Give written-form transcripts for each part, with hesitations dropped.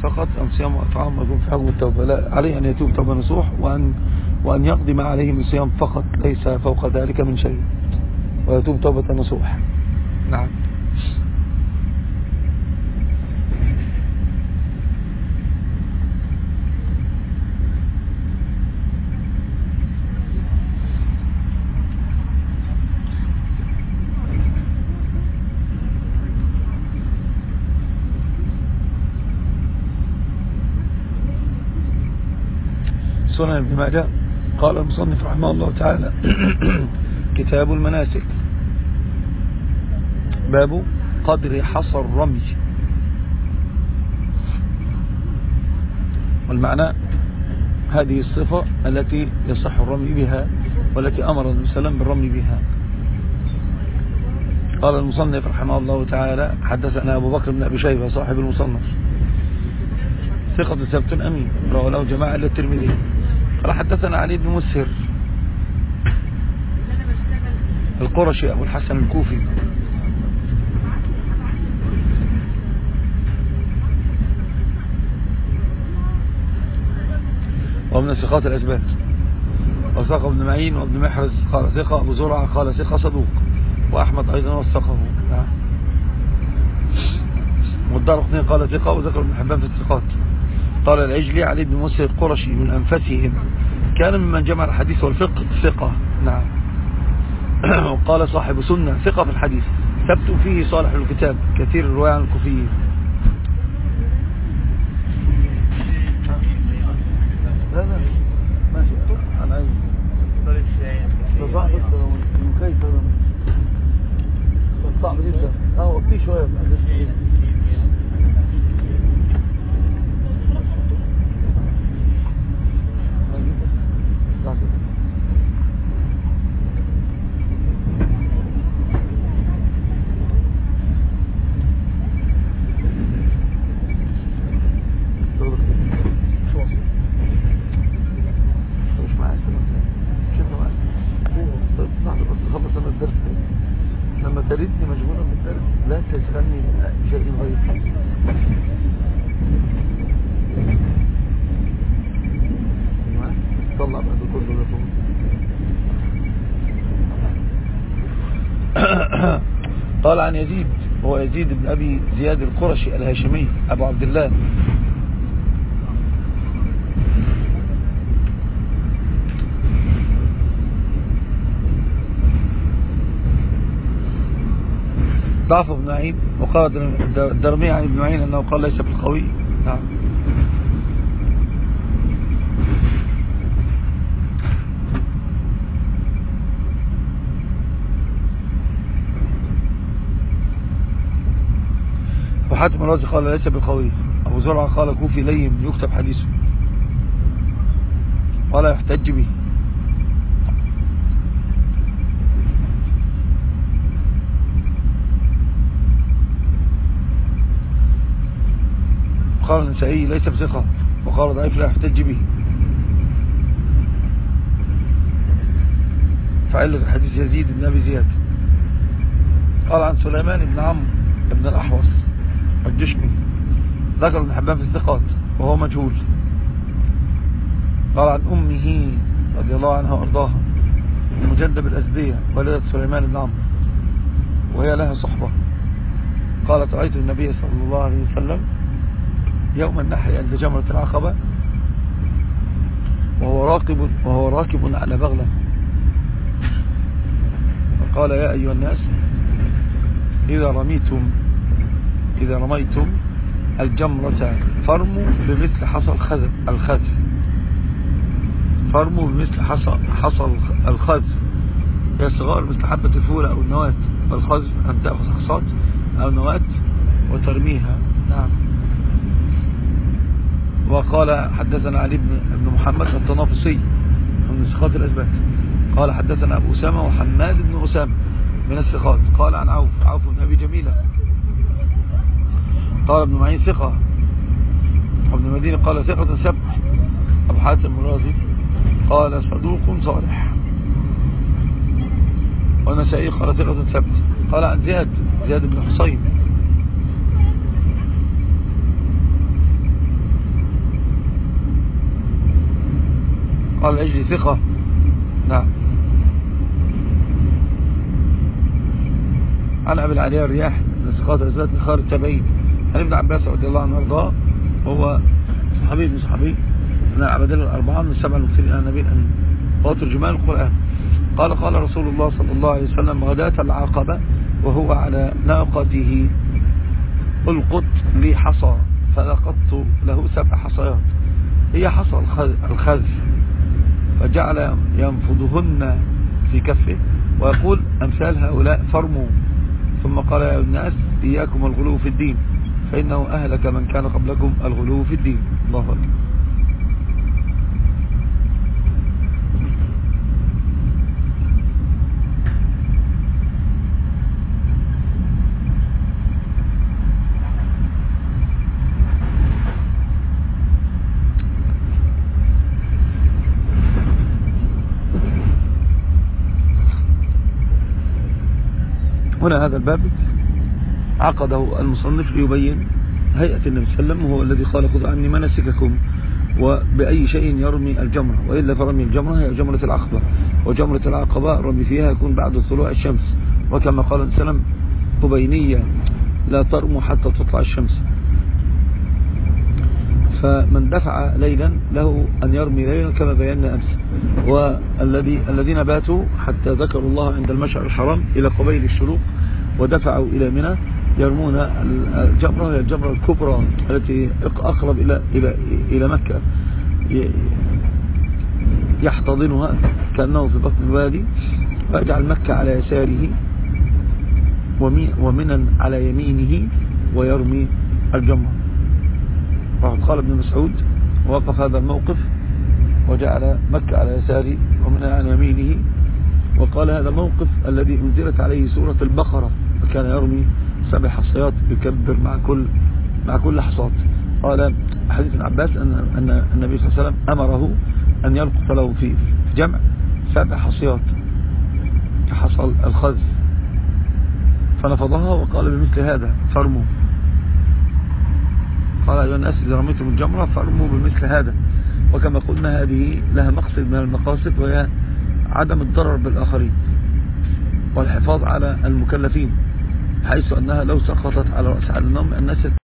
فقط أم صيام وإطعام ويكون في حكم التوبة؟ لا، عليه أن يتوب توبة نصوح وأن يقضي ما عليه من صيام فقط، ليس فوق ذلك من شيء، ويتوب توبة نصوح. نعم. سنن ابن ماجه. قال المصنف رحمه الله تعالى كتاب المناسك، باب قدر حصى الرمي. والمعنى هذه الصفة التي يصح الرمي بها والتي أمر النبي صلى الله عليه وسلم بالرمي بها. قال المصنف رحمه الله تعالى حدثنا أبو بكر بن أبي شيبة صاحب المصنف، ثقة ثبت أمين، رواه له جماعة إلا الترمذي. قال حدثنا علي بن مسهر القرشي أبو الحسن الكوفي، ومن ثقات الأثبات. وثق ابن معين وابن محرز قال ثقة، أبو زرعة قال ثقة صدوق، وأحمد أيضا وثقه. والدارقطني قال ثقة، وذكر ابن حبان في الثقات. قال العجلي علي بن مسهر القرشي من أنفسهم، كان ممن جمع الحديث والفقه ثقة. نعم. وقال صاحب سنة ثقة في الحديث، ثبت فيه صالح الكتاب، كثير الرواية عن الكوفيين. لا ماشي عن أي صعب كيف صعب جدا. وقتي شوية تريدني مشغولة بالدرس، لا تشغلني بشيء غير. طلع بعد كل ده. قال عن يزيد، هو يزيد بن أبي زياد القرشي الهاشمي أبو عبد الله، ضعف ابن معين. وقال الدرمي عن ابن معين أنه قال ليس بالقوي. نعم. وحاتم الرازي قال ليس بالقوي. أبو زرعة قال كوفي لين يكتب حديثه ولا يحتج به. قال النسائي ليس بثقة، وقال ضعيف لا يحتج به. فعلة الحديث يزيد بن أبي زياد. قال عن سليمان بن عمرو بن الأحوص الجشمي، ذكر ابن حبان في الثقات وهو مجهول. قال عن أمه رضي الله عنها وأرضاها المجدب الأزدية والدة سليمان بن عمرو، وهي لها صحبة. قالت رأيت النبي صلى الله عليه وسلم يوم النحر عند جمرة العقبة وهو راكب على بغلة، فقال يا أيها الناس إذا رميتم الجمرة فارموا بمثل حصى الخذف، فارموا بمثل حصى الخذف، هي صغار مثل حبة الفول أو النواة، والخذف أن تأخذ حصات أو نواة وترميها. نعم. وقال حدثنا علي بن محمد الطنافسي من الثقات الأثبات. قال حدثنا أبو أسامة وحماد بن أسامة من الثقات. قال عن عوف بن أبي جميلة قال ابن معين ثقة، وابن المدينة قال ثقة ثبت. أبو حاتم الرازي قال صدوق صالح، والنسائي قال ثقة ثبت. قال عن زياد بن حسين قال العجلي ثقة. نعم. عن أبي العالية الرياح لثقات الرزات لخارج التابعين عن ابن عباس رضي الله عنه وارضاه، وهو صحابي من صحابي من العبادلة الأربعة من السبع المكثرين عن النبي الأمين وترجمان القرآن. قال قال رسول الله صلى الله عليه وسلم غداة العقبة وهو على ناقته ألقت لي حصى فلقطت له 7 حصيات، هي حصى الخذ، فجعل ينفضهن في كفه ويقول أمثال هؤلاء فرموا، ثم قال يا الناس إياكم الغلو في الدين فإنه أهلك من كان قبلكم الغلو في الدين. الله أكبر. هنا هذا الباب عقده المصنف ليبين هيئة النبي صلى الله عليه وسلم، وهو الذي قال خذوا عني مناسككم وبأي شيء يرمي الجمرة، وإلا فرمي الجمرة هي جمرة العقبة، وجمرة العقبة الرمي فيها يكون بعد طلوع الشمس، وكما قال النبي صلى الله عليه وسلم قبينية لا ترموا حتى تطلع الشمس. فمن دفع ليلا له أن يرمي ليلا كما بينا أمس، والذين باتوا حتى ذكروا الله عند المشعر الحرام إلى قبيل الشروق ودفعوا إلى منى يرمون الجمرة، هي الجمرة الكبرى التي أقرب إلى مكة، يحتضنها كأنه في بطن الوادي، ويجعل مكة على يساره ومنى على يمينه ويرمي الجمرة. قال ابن مسعود وقف هذا الموقف وجعل مكة على يساره ومنى على يمينه، وقال هذا الموقف الذي أنزلت عليه سورة البقرة، وكان يرمي 7 حصيات يكبر مع كل حصاة. قال حديث ابن عباس أن النبي صلى الله عليه وسلم أمره أن يلقط له في جمع 7 حصيات كحصى الخذ، فنفضها وقال بمثل هذا فرموا. قال أيها الناس إذا رميتم الجمرة فرموا بمثل هذا. وكما قلنا هذه لها مقصد من المقاصد، وهي عدم الضرر بالآخرين والحفاظ على المكلفين، حيث أنها لو سقطت على رأس النوم الناس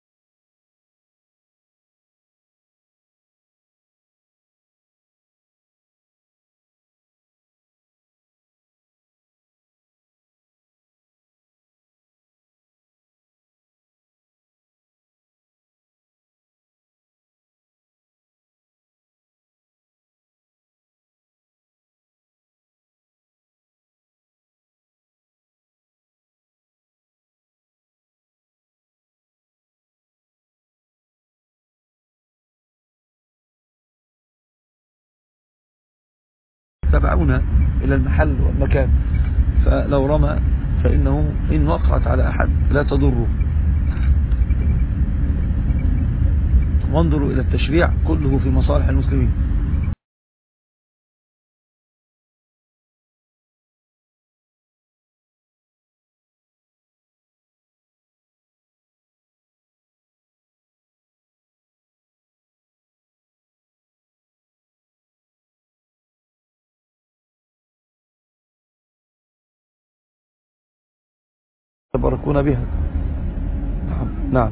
تبعون إلى المحل والمكان، فلو رمى فإنه إن وقعت على أحد لا تضره. وانظروا إلى التشريع كله في مصالح المسلمين. يتبركون بها. نعم.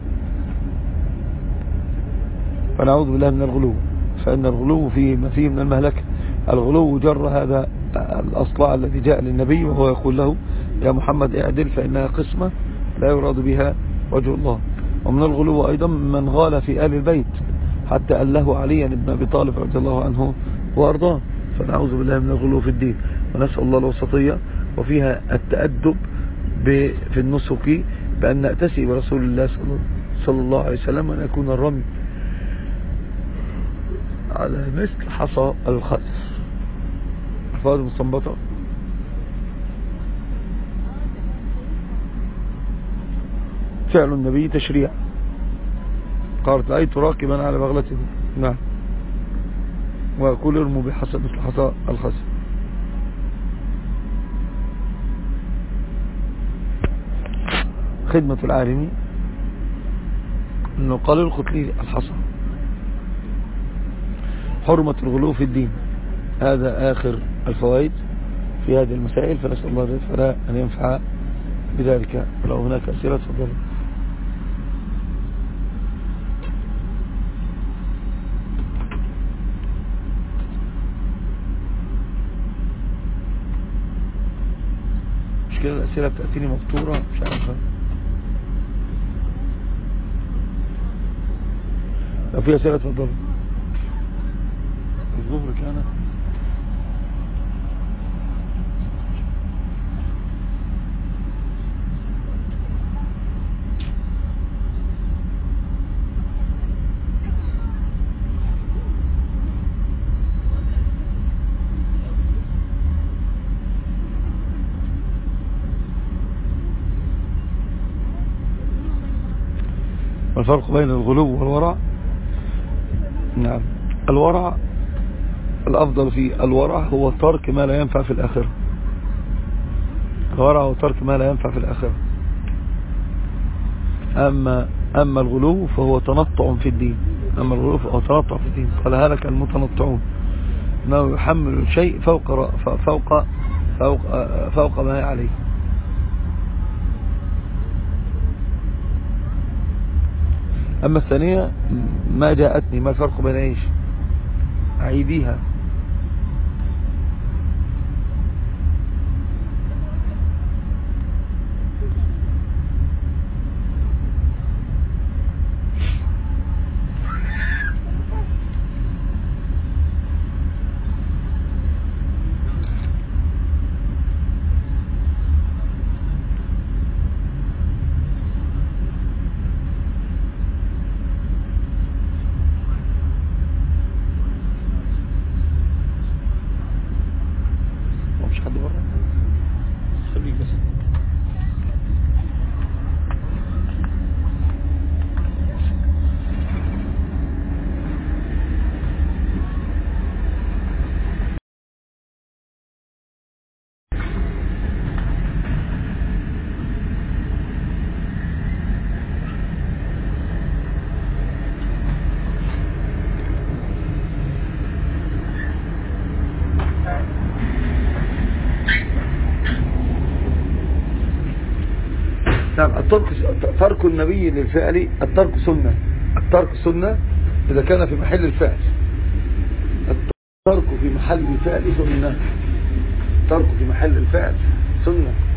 فنعوذ بالله من الغلو، فإن الغلو فيه ما فيه من المهلكة. الغلو جر هذا الأصلاع الذي جاء للنبي وهو يقول له يا محمد اعدل فإنها قسمة لا يراد بها وجه الله. ومن الغلو أيضا من غال في آل البيت حتى قال له علي بن أبي طالب رضي الله عنه وأرضاه. فنعوذ بالله من الغلو في الدين، ونسأل الله الوسطية، وفيها التأدب في النسك بأن نأتسي برسول الله صلى الله عليه وسلم، وأن يكون الرمي على مثل حصى الخذ. ألفاظ مستنبطة. فعل النبي تشريع. قالت رأيت راكبا على بغلته. نعم. وأقول ارموا بحسب مثل حصى الخذ. خدمة العالم انه قال القتلي الحصى. حرمة الغلو في الدين. هذا آخر الفوائد في هذه المسائل، فنسأل الله جل وعلا أن ينفع بذلك. ولو هناك أسئلة تفضل. مش كده الأسئلة بتأتيني مفطورة مش عارفة. لو في أسئلة تفضل. الظهر كان الفرق بين الغلو والورع. نعم، الورع الأفضل في الورع هو ترك ما لا ينفع في الآخرة. الورع هو ترك ما لا ينفع في الآخرة. أما الغلو فهو تنطع في الدين. أما الغلو فهو تنطع في الدين. قال هلك المتنطعون، أنه يحمل الشيء فوق ما هي عليه. أما الثانية ما جاءتني، ما الفرق بين ايش؟ أعيديها. نعم، ترك النبي للفعل، الترك سنة. الترك سنة إذا كان في محل الفعل. الترك في محل الفعل سنة. الترك في محل الفعل سنة.